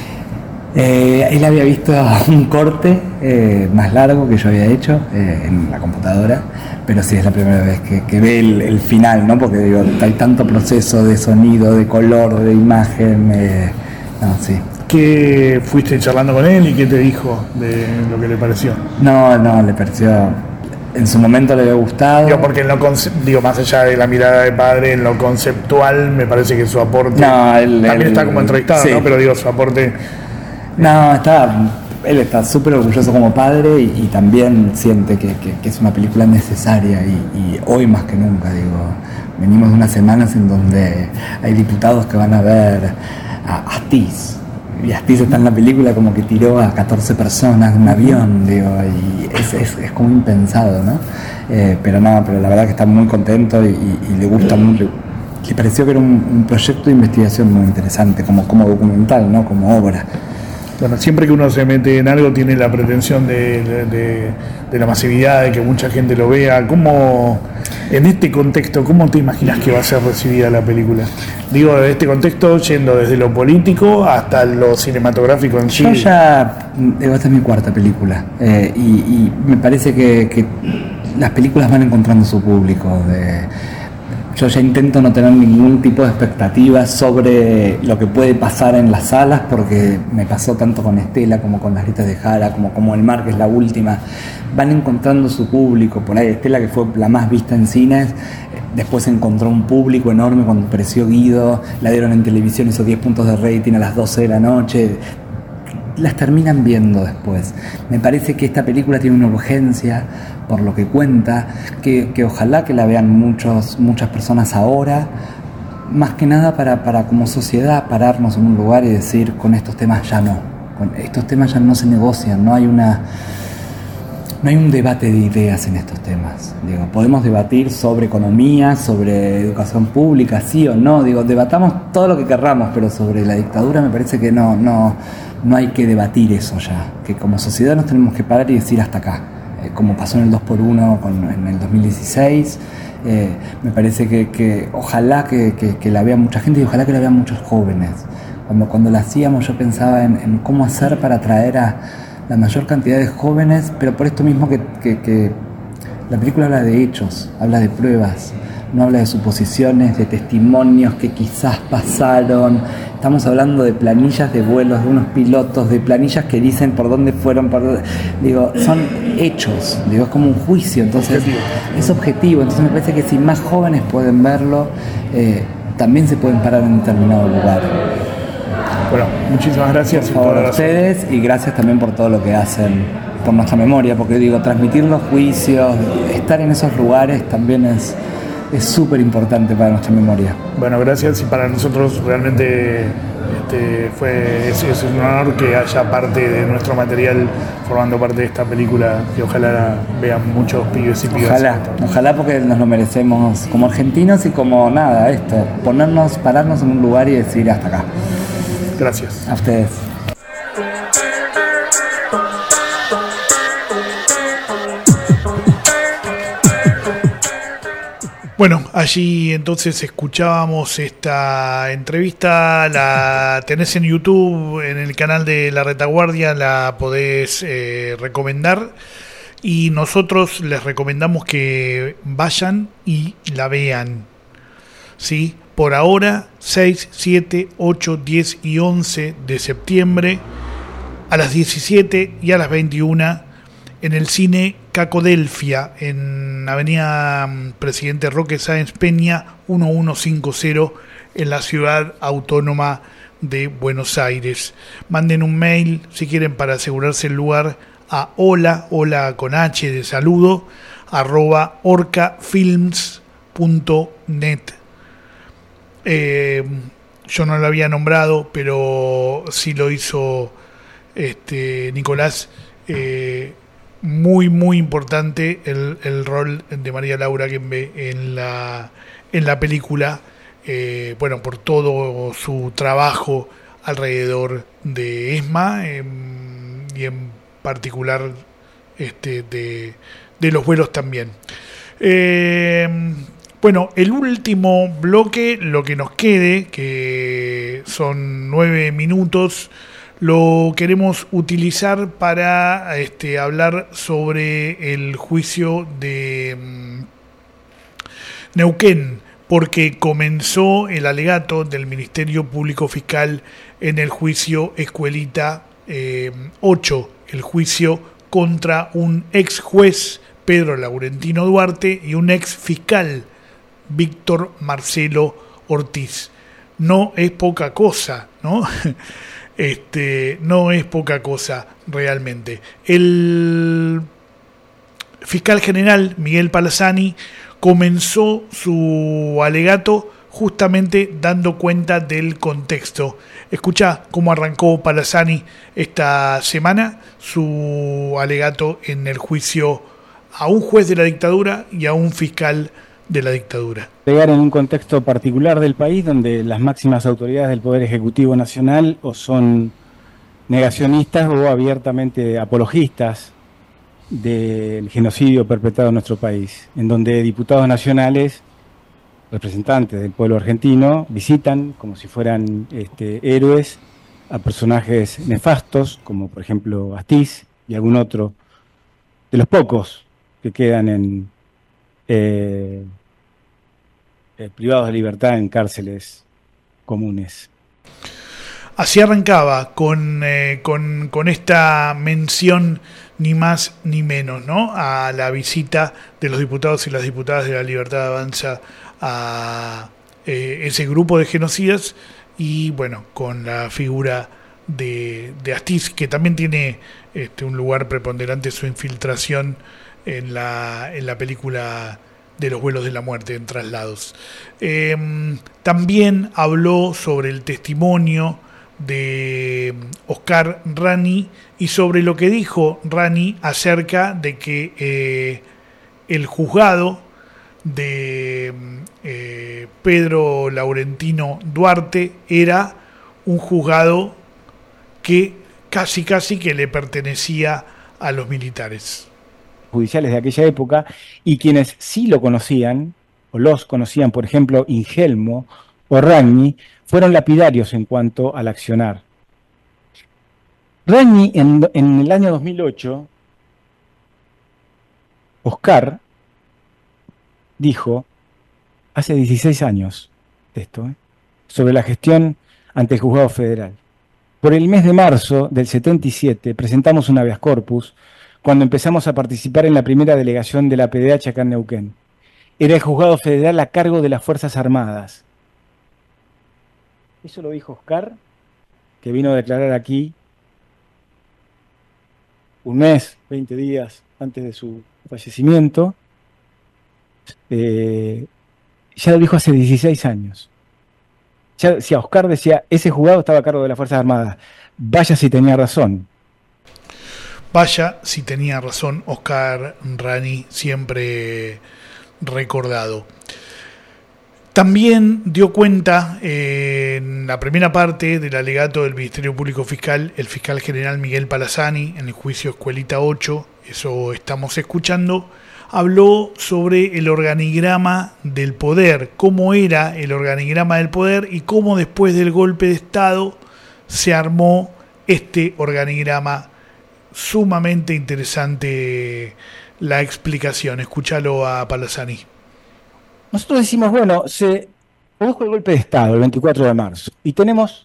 Eh, él había visto un corte eh, más largo que yo había hecho eh, en la computadora, pero sí es la primera vez que, que ve el, el final, ¿no? Porque digo, hay tanto proceso de sonido, de color, de imagen. Eh, no, sí. ¿Qué fuiste charlando con él y qué te dijo de lo que le pareció? No, no, le pareció, en su momento le había gustado. Digo, porque en lo conce- digo, más allá de la mirada de padre, en lo conceptual me parece que su aporte, no, él, también él, está como entrevistado, sí. ¿no? Pero digo, su aporte... No, está, él está súper orgulloso como padre y, y también siente que, que, que es una película necesaria y, y hoy más que nunca, digo, venimos de unas semanas en donde hay diputados que van a ver a Astiz. Y Astiz está en la película como que tiró a catorce personas de un avión, digo, y es, es, es como impensado, ¿no? Eh, pero no, pero la verdad que está muy contento y, y, y le gusta mucho. Le pareció que era un, un proyecto de investigación muy interesante, como, como documental, ¿no? Como obra. Bueno, siempre que uno se mete en algo tiene la pretensión de, de, de, de la masividad, de que mucha gente lo vea. ¿Cómo, en este contexto, cómo te imaginas que va a ser recibida la película? Digo, de este contexto, yendo desde lo político hasta lo cinematográfico en sí. Yo ya, digo, esta es mi cuarta película, eh, y, y me parece que, que las películas van encontrando su público. De, Yo ya intento no tener ningún tipo de expectativas sobre lo que puede pasar en las salas, porque me pasó tanto con Estela como con Las Grietas de Jara, como, como El Mar, que es la última. Van encontrando su público. Por ahí Estela, que fue la más vista en cines, después encontró un público enorme cuando apareció Guido, la dieron en televisión esos diez puntos de rating a las doce de la noche. Las terminan viendo después. Me parece que esta película tiene una urgencia por lo que cuenta, que, que ojalá que la vean muchos, muchas personas ahora, más que nada para, para como sociedad pararnos en un lugar y decir, con estos temas ya no, con estos temas ya no se negocian, no hay una no hay un debate de ideas en estos temas. Digo, podemos debatir sobre economía, sobre educación pública, sí o no, digo, debatamos todo lo que querramos, pero sobre la dictadura me parece que no, no, no hay que debatir eso ya, que como sociedad nos tenemos que parar y decir hasta acá, eh, como pasó en el dos por uno con, en el dos mil dieciséis. Eh, me parece que, que ojalá que, que, que la vea mucha gente y ojalá que la vean muchos jóvenes. Cuando, cuando la hacíamos yo pensaba en, en cómo hacer para atraer a la mayor cantidad de jóvenes, pero por esto mismo que, que, que la película habla de hechos, habla de pruebas, no habla de suposiciones, de testimonios que quizás pasaron. Estamos hablando de planillas de vuelos, de unos pilotos, de planillas que dicen por dónde fueron, por dónde, digo, son hechos, digo, es como un juicio, entonces objetivo. Es objetivo, entonces me parece que si más jóvenes pueden verlo, eh, también se pueden parar en determinado lugar. Bueno, muchísimas gracias por favor a ustedes y gracias también por todo lo que hacen por nuestra memoria, porque digo, transmitir los juicios, estar en esos lugares también es es súper importante para nuestra memoria. Bueno, gracias, y para nosotros realmente este, fue es, es un honor que haya parte de nuestro material formando parte de esta película, que ojalá la vean muchos pibes y pibas. Ojalá, ojalá, porque nos lo merecemos como argentinos y como nada, esto, ponernos, pararnos en un lugar y decir hasta acá. Gracias. A ustedes. Bueno, allí entonces escuchábamos esta entrevista, la tenés en YouTube, en el canal de La Retaguardia, la podés eh, recomendar, y nosotros les recomendamos que vayan y la vean, ¿sí? Por ahora, seis, siete, ocho, diez y once de septiembre, a las diecisiete y a las veintiuna, en el cine Cacodelfia, en Avenida Presidente Roque Sáenz Peña, mil cincuenta, en la ciudad autónoma de Buenos Aires. Manden un mail, si quieren, para asegurarse el lugar, a hola, hola con H de saludo, arroba orcafilms punto net. Eh, yo no lo había nombrado, pero sí lo hizo este, Nicolás. Eh, muy muy importante el, el rol de María Laura Guembe en la en la película, eh, bueno, por todo su trabajo alrededor de ESMA, eh, y en particular este de, de los vuelos también. Eh, bueno, el último bloque, lo que nos quede, que son nueve minutos, lo queremos utilizar para este, hablar sobre el juicio de um, Neuquén, porque comenzó el alegato del Ministerio Público Fiscal en el juicio Escuelita eh, ocho, el juicio contra un ex juez, Pedro Laurentino Duarte, y un ex fiscal, Víctor Marcelo Ortiz. No es poca cosa, ¿no? Este, no es poca cosa realmente. El fiscal general Miguel Palazani comenzó su alegato justamente dando cuenta del contexto. Escucha cómo arrancó Palazani esta semana su alegato en el juicio a un juez de la dictadura y a un fiscal de la dictadura. Llegar en un contexto particular del país donde las máximas autoridades del Poder Ejecutivo Nacional o son negacionistas o abiertamente apologistas del genocidio perpetrado en nuestro país, en donde diputados nacionales, representantes del pueblo argentino, visitan como si fueran este, héroes a personajes nefastos, como por ejemplo Astiz y algún otro de los pocos que quedan en Eh, eh, privados de libertad en cárceles comunes. Así arrancaba con, eh, con, con esta mención, ni más ni menos, ¿no?, a la visita de los diputados y las diputadas de La Libertad Avanza a eh, ese grupo de genocidas, y bueno, con la figura de, de Astiz, que también tiene este, un lugar preponderante, su infiltración en la, en la película de los vuelos de la muerte en Traslados. Eh, también habló sobre el testimonio de Oscar Rani y sobre lo que dijo Rani acerca de que eh, el juzgado de eh, Pedro Laurentino Duarte era un juzgado que casi casi que le pertenecía a los militares judiciales de aquella época, y quienes sí lo conocían, o los conocían, por ejemplo, Ingelmo o Ragni, fueron lapidarios en cuanto al accionar. Ragni, en, en el año dos mil ocho, Oscar dijo, hace dieciséis años, esto, ¿eh? sobre la gestión ante el Juzgado Federal. Por el mes de marzo del setenta y siete presentamos un habeas corpus cuando empezamos a participar en la primera delegación de la P D H acá en Neuquén. Era el Juzgado Federal a cargo de las Fuerzas Armadas. Eso lo dijo Oscar, que vino a declarar aquí un mes, veinte días antes de su fallecimiento, eh, ya lo dijo hace dieciséis años. Ya decía, Oscar decía, ese juzgado estaba a cargo de las Fuerzas Armadas. Vaya si tenía razón. Vaya si tenía razón Oscar Rani, siempre recordado. También dio cuenta eh, en la primera parte del alegato del Ministerio Público Fiscal, el fiscal general Miguel Palazani, en el juicio Escuelita ocho, eso estamos escuchando, habló sobre el organigrama del poder, cómo era el organigrama del poder y cómo después del golpe de Estado se armó este organigrama. Sumamente interesante la explicación. Escúchalo a Palazani. Nosotros decimos, bueno, se produjo el golpe de Estado el veinticuatro de marzo y tenemos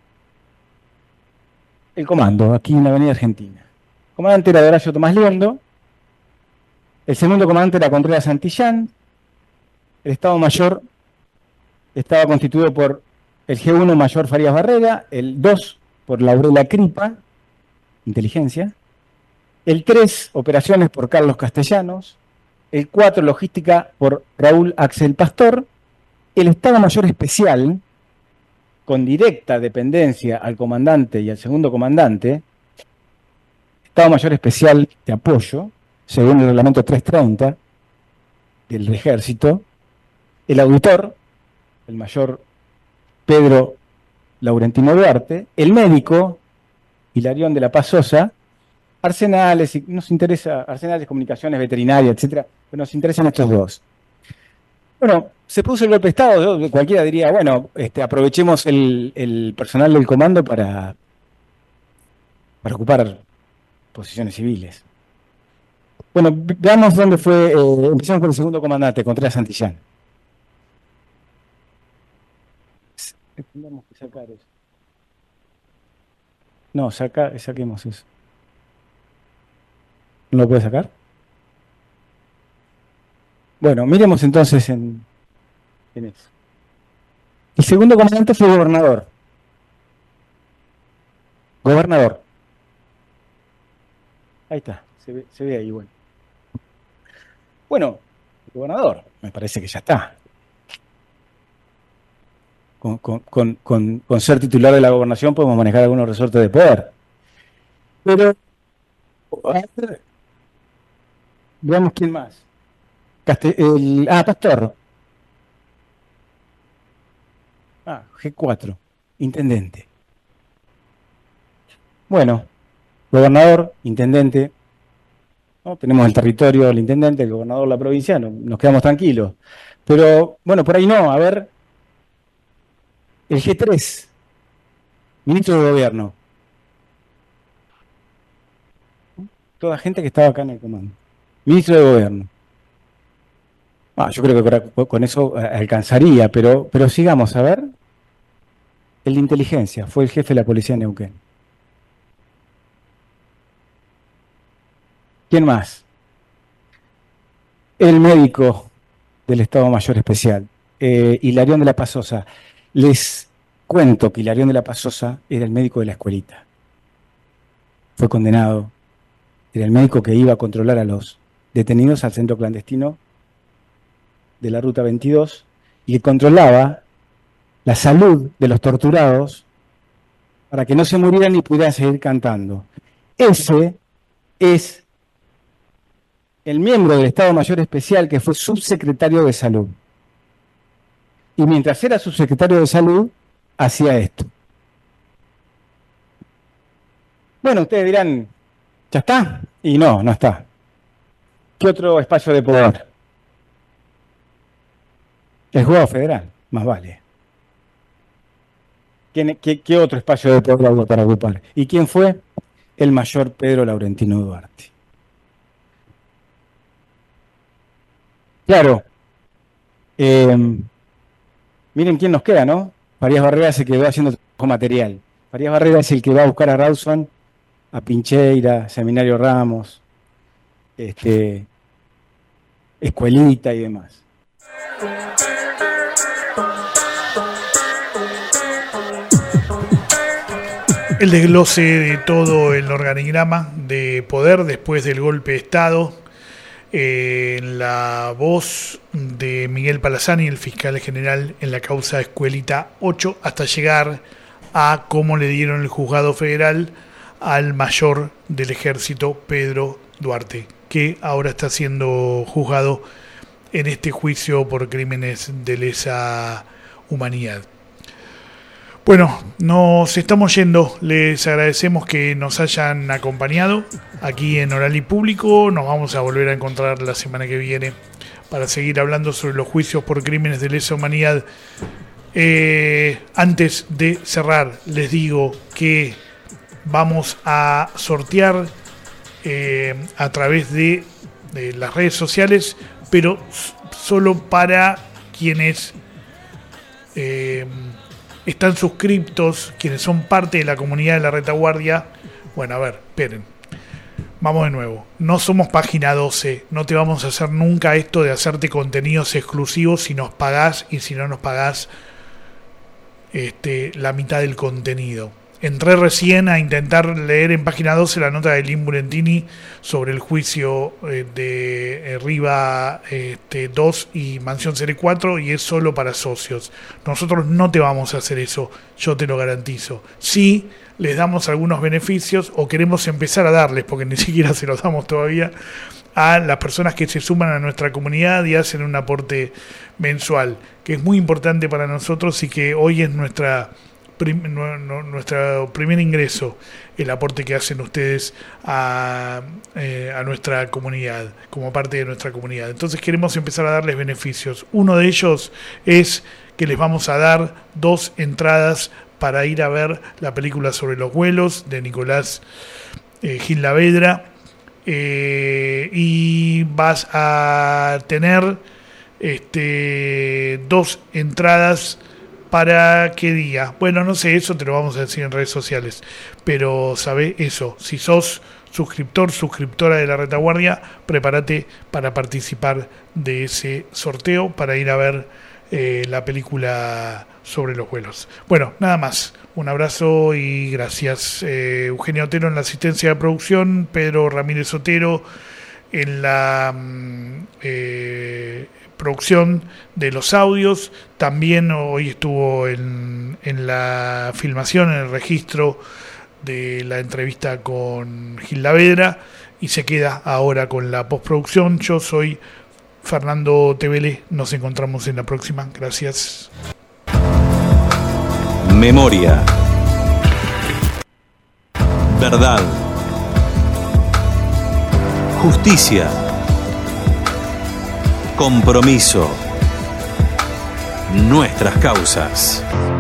el comando aquí en la Avenida Argentina. El comandante era Horacio Tomás Liendo, el segundo comandante era Contreras Santillán, el Estado Mayor estaba constituido por el G uno Mayor Farías Barrera, el dos por Laurela Cripa, Inteligencia, el tres Operaciones por Carlos Castellanos, el cuatro Logística por Raúl Axel Pastor, el Estado Mayor Especial, con directa dependencia al comandante y al segundo comandante, Estado Mayor Especial de apoyo, según el reglamento trescientos treinta del Ejército, el auditor, el mayor Pedro Laurentino Duarte, el médico, Hilarión de la Paz Sosa, arsenales, nos interesa, arsenales, comunicaciones, veterinaria, etcétera, pero nos interesan estos dos. Bueno, se puso el golpe de Estado, cualquiera diría, bueno, este, aprovechemos el, el personal del comando para, para ocupar posiciones civiles. Bueno, veamos dónde fue, eh, empezamos con el segundo comandante, Contreras Santillán. Tendríamos que sacar eso. No, saca, saquemos eso. ¿No lo puede sacar? Bueno, miremos entonces en, en eso. El segundo comandante fue gobernador. Gobernador. Ahí está, se ve, se ve ahí, bueno. Bueno, gobernador, me parece que ya está. Con, con, con, con, con ser titular de la gobernación podemos manejar algunos resortes de poder. Pero, a ver, veamos quién más. Caste, el, ah, Pastor. Ah, G cuatro, intendente. Bueno, gobernador, intendente. ¿No? Tenemos el territorio, el intendente, el gobernador, la provincia, no, nos quedamos tranquilos. Pero, bueno, por ahí no, a ver. El G tres, ministro de Gobierno. Toda gente que estaba acá en el comando. Ministro de Gobierno. Ah, yo creo que con eso alcanzaría, pero, pero sigamos, a ver. El de inteligencia, fue el jefe de la policía de Neuquén. ¿Quién más? El médico del Estado Mayor Especial, eh, Hilarión de la Paz Sosa. Les cuento que Hilarión de la Paz Sosa era el médico de la escuelita. Fue condenado. Era el médico que iba a controlar a los detenidos al centro clandestino de la Ruta veintidós y que controlaba la salud de los torturados para que no se murieran y pudieran seguir cantando. Ese es el miembro del Estado Mayor Especial que fue subsecretario de Salud. Y mientras era subsecretario de Salud, hacía esto. Bueno, ustedes dirán, ¿ya está? Y no, no está. ¿Qué otro espacio de poder? El juzgado federal, más vale. ¿Qué, qué, qué otro espacio de poder hubo para ocupar? ¿Y quién fue? El mayor Pedro Laurentino Duarte. Claro. Eh, miren quién nos queda, ¿no? Farías Barrera se quedó haciendo trabajo material. Farías Barrera es el que va a buscar a Rawson, a Pincheira, Seminario Ramos, este, Escuelita y demás. el desglose de todo el organigrama de poder después del golpe de Estado, eh, en la voz de Miguel Palazani, el fiscal general en la causa Escuelita ocho, hasta llegar a cómo le dieron el juzgado federal al mayor del ejército, Pedro Duarte, que ahora está siendo juzgado en este juicio por crímenes de lesa humanidad. Bueno, nos estamos yendo. Les agradecemos que nos hayan acompañado aquí en Oral y Público. Nos vamos a volver a encontrar la semana que viene para seguir hablando sobre los juicios por crímenes de lesa humanidad. Eh, antes de cerrar, les digo que vamos a sortear eh, a través de, de las redes sociales, pero solo para quienes eh, están suscriptos, quienes son parte de la comunidad de la Retaguardia. Bueno, a ver, esperen. Vamos de nuevo. No somos Página doce. No te vamos a hacer nunca esto de hacerte contenidos exclusivos si nos pagás, y si no nos pagás este, la mitad del contenido. Entré recién a intentar leer en Página doce la nota de Lynn Burentini sobre el juicio eh, de eh, Riva este, dos y Mansión Seré cuatro, y es solo para socios. Nosotros no te vamos a hacer eso, yo te lo garantizo. Sí, les damos algunos beneficios, o queremos empezar a darles, porque ni siquiera se los damos todavía, a las personas que se suman a nuestra comunidad y hacen un aporte mensual, que es muy importante para nosotros y que hoy es nuestra... Prim, no, no, nuestro primer ingreso, el aporte que hacen ustedes a, eh, a nuestra comunidad, como parte de nuestra comunidad. Entonces queremos empezar a darles beneficios. Uno de ellos es que les vamos a dar dos entradas para ir a ver la película sobre los vuelos de Nicolás eh, Gil Lavedra, eh, y vas a tener este, dos entradas. ¿Para qué día? Bueno, no sé, eso te lo vamos a decir en redes sociales. Pero sabe eso, si sos suscriptor, suscriptora de la Retaguardia, prepárate para participar de ese sorteo para ir a ver eh, la película sobre los vuelos. Bueno, nada más. Un abrazo y gracias. Eh, Eugenio Otero en la asistencia de producción, Pedro Ramírez Otero en la... Eh, producción de los audios. También hoy estuvo en, en la filmación, en el registro de la entrevista con Gil Lavedra, y se queda ahora con la postproducción. Yo soy Fernando Tevele, nos encontramos en la próxima. Gracias. Memoria, verdad, justicia, compromiso, nuestras causas.